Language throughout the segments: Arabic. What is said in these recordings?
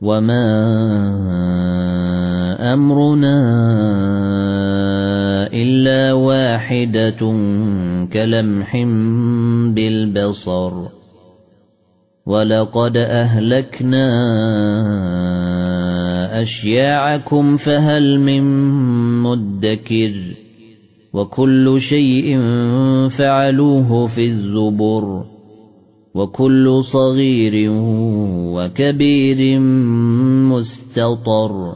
وما أمرنا إلا واحدة كلمح بالبصر ولقد أهلكنا أشياعكم فهل من مدكر وكل شيء فعلوه في الزبر وكل صغير وكبير مستطر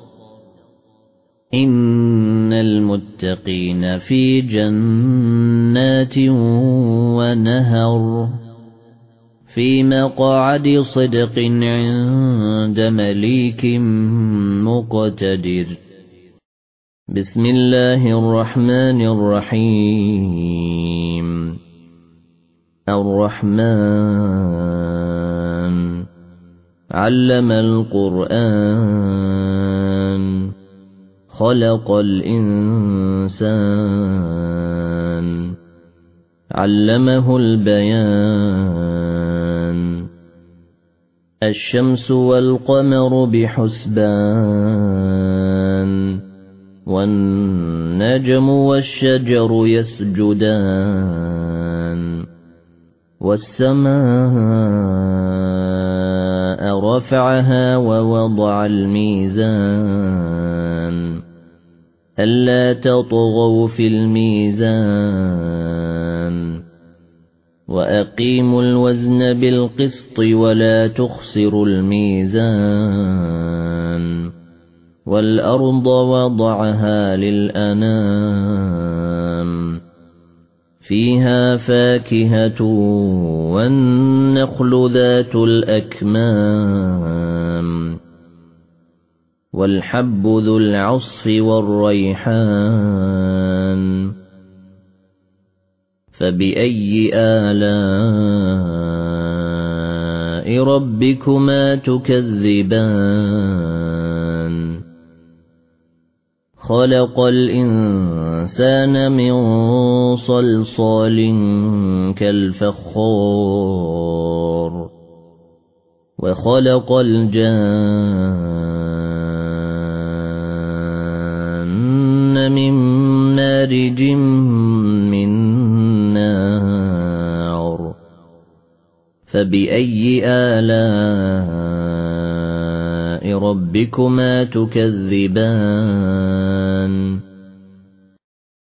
إن المتقين في جنات ونهر في مقعد صدق عند مليك مقتدر بسم الله الرحمن الرحيم الرحمن علم القرآن خلق الإنسان علمه البيان الشمس والقمر بحسبان والنجم والشجر يسجدان والسماء رفعها ووضع الميزان ألا تطغوا في الميزان وأقيموا الوزن بالقسط ولا تخسروا الميزان والأرض وضعها للأنام فيها فاكهة والنخل ذات الأكمام والحب ذو العصف والريحان فبأي آلاء ربكما تكذبان خلق الإنسان من صلصال كالفخار وخلق الجان من مارج من نار فبأي آلاء ربكما تكذبان